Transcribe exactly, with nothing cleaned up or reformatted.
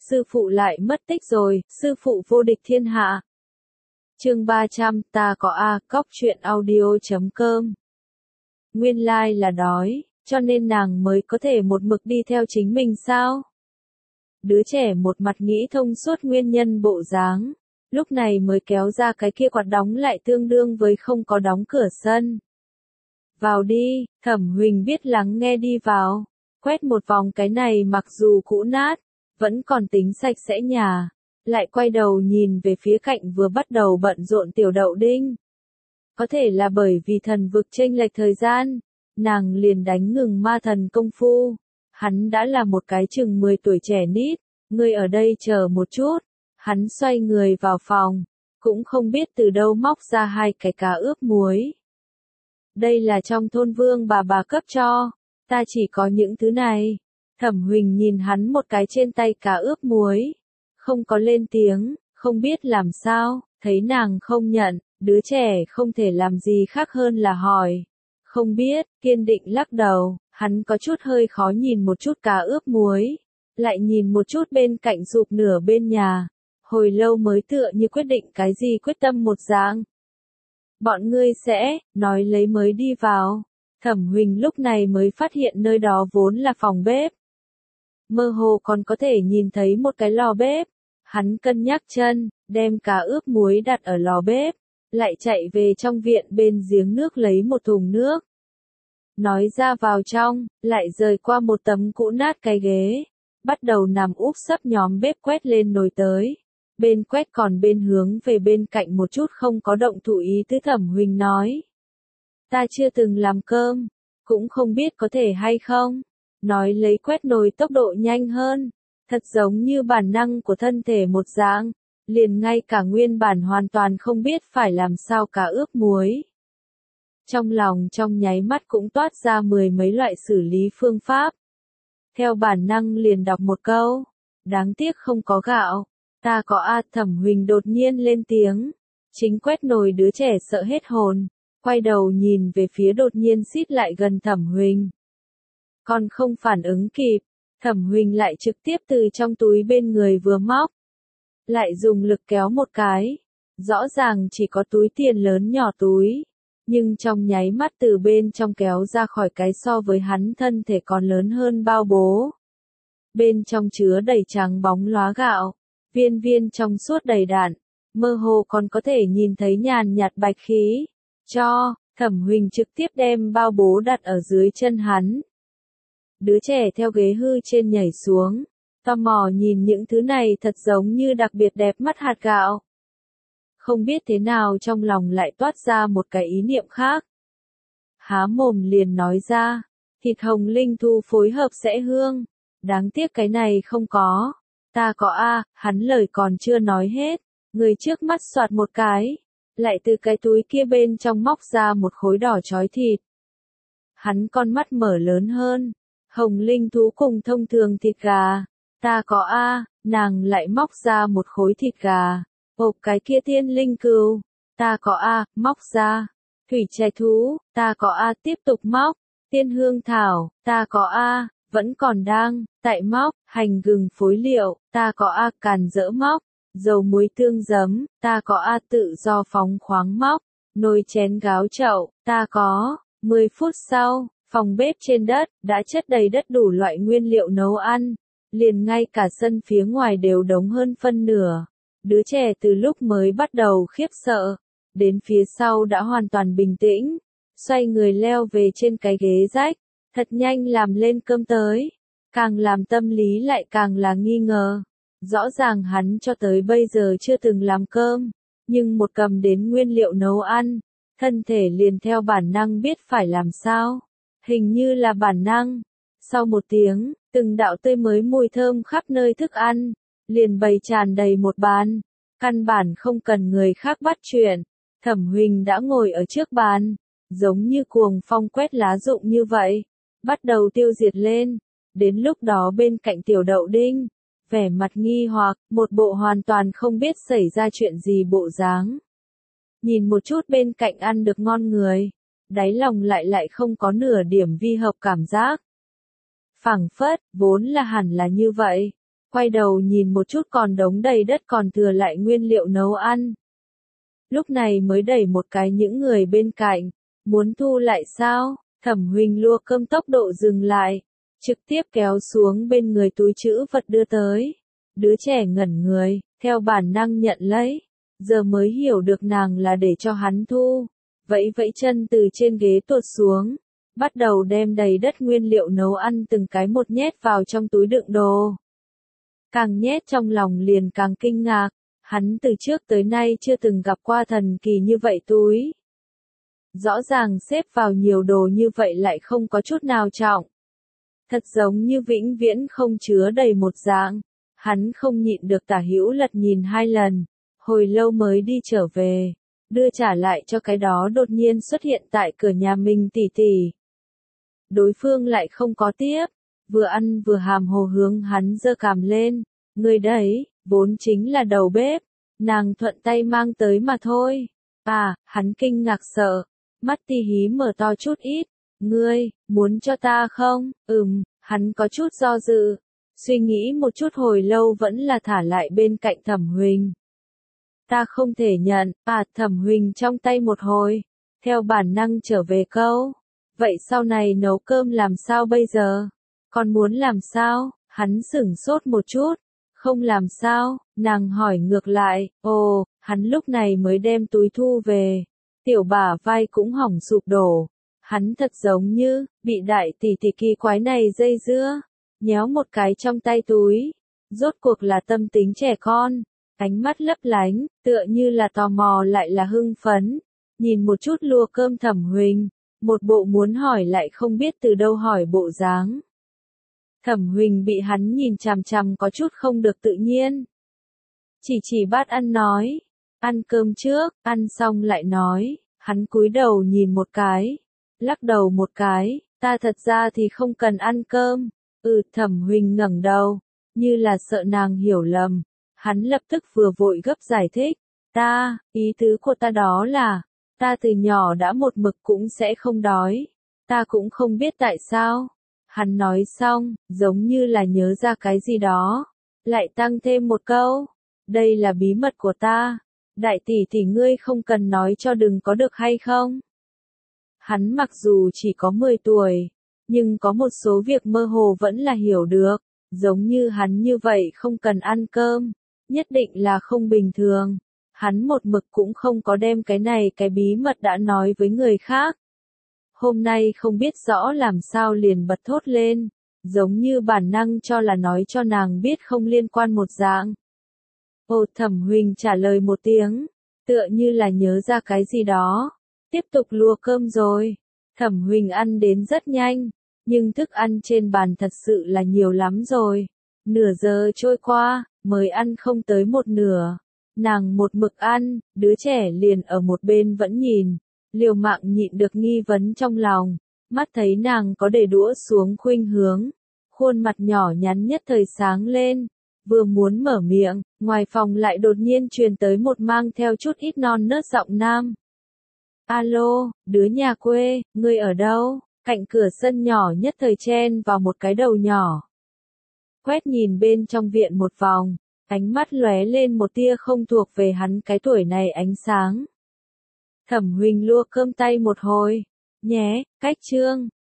sư phụ lại mất tích rồi, sư phụ vô địch thiên hạ. Chương ba trăm, ta có a, cóc truyện audio chấm com. Nguyên lai là đói, cho nên nàng mới có thể một mực đi theo chính mình sao? Đứa trẻ một mặt nghĩ thông suốt nguyên nhân bộ dáng, lúc này mới kéo ra cái kia quạt đóng lại tương đương với không có đóng cửa sân. Vào đi, Thẩm Huỳnh biết lắng nghe đi vào, quét một vòng cái này mặc dù cũ nát, vẫn còn tính sạch sẽ nhà, lại quay đầu nhìn về phía cạnh vừa bắt đầu bận rộn tiểu đậu đinh. Có thể là bởi vì thần vực chênh lệch thời gian, nàng liền đánh ngừng ma thần công phu. Hắn đã là một cái chừng mười tuổi trẻ nít, ngươi ở đây chờ một chút. Hắn xoay người vào phòng, cũng không biết từ đâu móc ra hai cái cá ướp muối. Đây là trong thôn Vương bà bà cấp cho, ta chỉ có những thứ này. Thẩm Huỳnh nhìn hắn một cái trên tay cá ướp muối, không có lên tiếng, không biết làm sao, thấy nàng không nhận, đứa trẻ không thể làm gì khác hơn là hỏi. Không biết, kiên định lắc đầu, hắn có chút hơi khó nhìn một chút cá ướp muối, lại nhìn một chút bên cạnh sụp nửa bên nhà, hồi lâu mới tựa như quyết định cái gì quyết tâm một dạng. Bọn ngươi sẽ, nói lấy mới đi vào. Thẩm Huỳnh lúc này mới phát hiện nơi đó vốn là phòng bếp. Mơ hồ còn có thể nhìn thấy một cái lò bếp. Hắn cân nhắc chân, đem cá ướp muối đặt ở lò bếp, lại chạy về trong viện bên giếng nước lấy một thùng nước. Nói ra vào trong, lại rời qua một tấm cũ nát cái ghế, bắt đầu nằm úp sấp nhóm bếp quét lên nồi tới. Bên quét còn bên hướng về bên cạnh một chút không có động thủ ý tứ. Thẩm Huỳnh nói. Ta chưa từng làm cơm, cũng không biết có thể hay không. Nói lấy quét nồi tốc độ nhanh hơn, thật giống như bản năng của thân thể một dạng, liền ngay cả nguyên bản hoàn toàn không biết phải làm sao cá ướp muối. Trong lòng trong nháy mắt cũng toát ra mười mấy loại xử lý phương pháp. Theo bản năng liền đọc một câu, đáng tiếc không có gạo. Ta có a. Thẩm Huỳnh đột nhiên lên tiếng, chính quét nồi đứa trẻ sợ hết hồn, quay đầu nhìn về phía đột nhiên xít lại gần Thẩm Huỳnh. Còn không phản ứng kịp, Thẩm Huỳnh lại trực tiếp từ trong túi bên người vừa móc, lại dùng lực kéo một cái, rõ ràng chỉ có túi tiền lớn nhỏ túi, nhưng trong nháy mắt từ bên trong kéo ra khỏi cái so với hắn thân thể còn lớn hơn bao bố. Bên trong chứa đầy trắng bóng lóa gạo, viên viên trong suốt đầy đặn, mơ hồ còn có thể nhìn thấy nhàn nhạt bạch khí. Cho, Thẩm Huỳnh trực tiếp đem bao bố đặt ở dưới chân hắn. Đứa trẻ theo ghế hư trên nhảy xuống, tò mò nhìn những thứ này thật giống như đặc biệt đẹp mắt hạt gạo. Không biết thế nào trong lòng lại toát ra một cái ý niệm khác. Há mồm liền nói ra, thịt hồng linh thu phối hợp sẽ hương, đáng tiếc cái này không có. Ta có a. Hắn lời còn chưa nói hết, người trước mắt soạt một cái, lại từ cái túi kia bên trong móc ra một khối đỏ chói thịt. Hắn con mắt mở lớn hơn, hồng linh thú cùng thông thường thịt gà. Ta có a. Nàng lại móc ra một khối thịt gà, hộp cái kia tiên linh cừu. Ta có a. Móc ra, thủy trẻ thú. Ta có a. Tiếp tục móc, tiên hương thảo. Ta có a. Vẫn còn đang, tại móc, hành gừng phối liệu. Ta có a. Càn dỡ móc, dầu muối tương giấm. Ta có a. Tự do phóng khoáng móc, nồi chén gáo chậu. Ta có. mười phút sau, phòng bếp trên đất, đã chất đầy đất đủ loại nguyên liệu nấu ăn. Liền ngay cả sân phía ngoài đều đống hơn phân nửa. Đứa trẻ từ lúc mới bắt đầu khiếp sợ, đến phía sau đã hoàn toàn bình tĩnh, xoay người leo về trên cái ghế rách, thật nhanh làm lên cơm tới. Càng làm tâm lý lại càng là nghi ngờ. Rõ ràng hắn cho tới bây giờ chưa từng làm cơm, nhưng một cầm đến nguyên liệu nấu ăn, thân thể liền theo bản năng biết phải làm sao. Hình như là bản năng. Sau một tiếng, từng đạo tươi mới mùi thơm khắp nơi thức ăn, liền bày tràn đầy một bàn. Căn bản không cần người khác bắt chuyện. Thẩm Huỳnh đã ngồi ở trước bàn, giống như cuồng phong quét lá rụng như vậy, bắt đầu tiêu diệt lên. Đến lúc đó bên cạnh tiểu đậu đinh, vẻ mặt nghi hoặc, một bộ hoàn toàn không biết xảy ra chuyện gì bộ dáng. Nhìn một chút bên cạnh ăn được ngon người, đáy lòng lại lại không có nửa điểm vi hợp cảm giác. Phảng phất, vốn là hẳn là như vậy. quay đầu nhìn một chút còn đống đầy đất còn thừa lại nguyên liệu nấu ăn. Lúc này mới đẩy một cái những người bên cạnh, muốn thu lại sao? Thẩm Huỳnh lua cơm tốc độ dừng lại, trực tiếp kéo xuống bên người túi trữ vật đưa tới. Đứa trẻ ngẩn người, theo bản năng nhận lấy, giờ mới hiểu được nàng là để cho hắn thu. Vẫy vẫy chân từ trên ghế tuột xuống, bắt đầu đem đầy đất nguyên liệu nấu ăn từng cái một nhét vào trong túi đựng đồ. Càng nhét trong lòng liền càng kinh ngạc, hắn từ trước tới nay chưa từng gặp qua thần kỳ như vậy túi. Rõ ràng xếp vào nhiều đồ như vậy lại không có chút nào trọng. Thật giống như vĩnh viễn không chứa đầy một dạng. Hắn không nhịn được tả hữu lật nhìn hai lần, hồi lâu mới đi trở về, đưa trả lại cho cái đó đột nhiên xuất hiện tại cửa nhà mình tỉ tỉ. Đối phương lại không có tiếp, vừa ăn vừa hàm hồ hướng hắn giơ cằm lên, người đấy, vốn chính là đầu bếp, nàng thuận tay mang tới mà thôi. À, hắn kinh ngạc sợ, mắt tì hí mở to chút ít, ngươi, muốn cho ta không? Ừm, hắn có chút do dự. Suy nghĩ một chút hồi lâu vẫn là thả lại bên cạnh Thẩm Huỳnh. Ta không thể nhận, à Thẩm Huỳnh trong tay một hồi, theo bản năng trở về câu. Vậy sau này nấu cơm làm sao bây giờ? Còn muốn làm sao? Hắn sửng sốt một chút. Không làm sao? Nàng hỏi ngược lại. Ồ, hắn lúc này mới đem túi thu về. Tiểu bả vai cũng hỏng sụp đổ. Hắn thật giống như, bị đại tỷ tỷ kỳ quái này dây dưa. Nhéo một cái trong tay túi. Rốt cuộc là tâm tính trẻ con. Ánh mắt lấp lánh, tựa như là tò mò lại là hưng phấn. Nhìn một chút lua cơm Thẩm Huỳnh. Một bộ muốn hỏi lại không biết từ đâu hỏi bộ dáng. Thẩm Huỳnh bị hắn nhìn chằm chằm có chút không được tự nhiên. Chỉ chỉ bát ăn nói. Ăn cơm trước, ăn xong lại nói. Hắn cúi đầu nhìn một cái. Lắc đầu một cái. Ta thật ra thì không cần ăn cơm. Ừ, Thẩm Huỳnh ngẩng đầu. Như là sợ nàng hiểu lầm. Hắn lập tức vừa vội gấp giải thích. Ta, ý tứ của ta đó là. Ta từ nhỏ đã một mực cũng sẽ không đói. Ta cũng không biết tại sao. Hắn nói xong, giống như là nhớ ra cái gì đó. Lại tăng thêm một câu. Đây là bí mật của ta. Đại tỷ tỷ ngươi không cần nói cho đừng có được hay không? Hắn mặc dù chỉ có mười tuổi, nhưng có một số việc mơ hồ vẫn là hiểu được. Giống như hắn như vậy không cần ăn cơm. Nhất định là không bình thường. Hắn một mực cũng không có đem cái này cái bí mật đã nói với người khác. Hôm nay không biết rõ làm sao liền bật thốt lên, giống như bản năng cho là nói cho nàng biết không liên quan một dạng. Ồ, Thẩm Huỳnh trả lời một tiếng, tựa như là nhớ ra cái gì đó, tiếp tục lua cơm rồi. Thẩm Huỳnh ăn đến rất nhanh, nhưng thức ăn trên bàn thật sự là nhiều lắm rồi. Nửa giờ trôi qua, mới ăn không tới một nửa. Nàng một mực ăn, đứa trẻ liền ở một bên vẫn nhìn, liều mạng nhịn được nghi vấn trong lòng, mắt thấy nàng có để đũa xuống khuynh hướng, khuôn mặt nhỏ nhắn nhất thời sáng lên, vừa muốn mở miệng, ngoài phòng lại đột nhiên truyền tới một mang theo chút ít non nớt giọng nam. Alo, đứa nhà quê, ngươi ở đâu? Cạnh cửa sân nhỏ nhất thời chen vào một cái đầu nhỏ. Quét nhìn bên trong viện một vòng. Ánh mắt lóe lên một tia không thuộc về hắn cái tuổi này ánh sáng. Thẩm Huỳnh lua cơm tay một hồi. Nhé, cách chương.